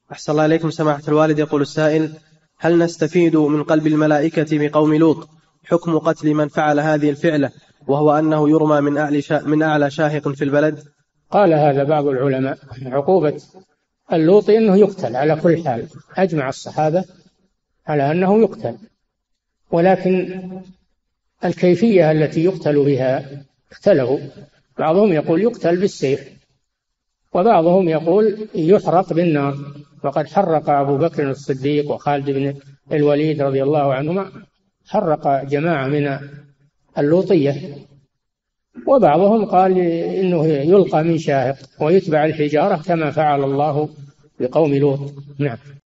أحسن الله إليكم سماحة الوالد. يقول السائل: هل نستفيد من قلب الملائكة بقوم لوط حكم قتل من فعل هذه الفعلة وهو أنه يرمى من أعلى شاهق في البلد؟ قال هذا بعض العلماء، عقوبة اللوطي أنه يقتل على كل حال، أجمع الصحابة على أنه يقتل، ولكن الكيفية التي يقتل بها اختلفوا. بعضهم يقول يقتل بالسيف، وبعضهم يقول يحرق بالنار، وقد حرق أبو بكر الصديق وخالد بن الوليد رضي الله عنهما، حرق جماعة من اللوطية. وبعضهم قال إنه يلقى من شاهق ويتبع الحجارة كما فعل الله بقوم لوط. نعم.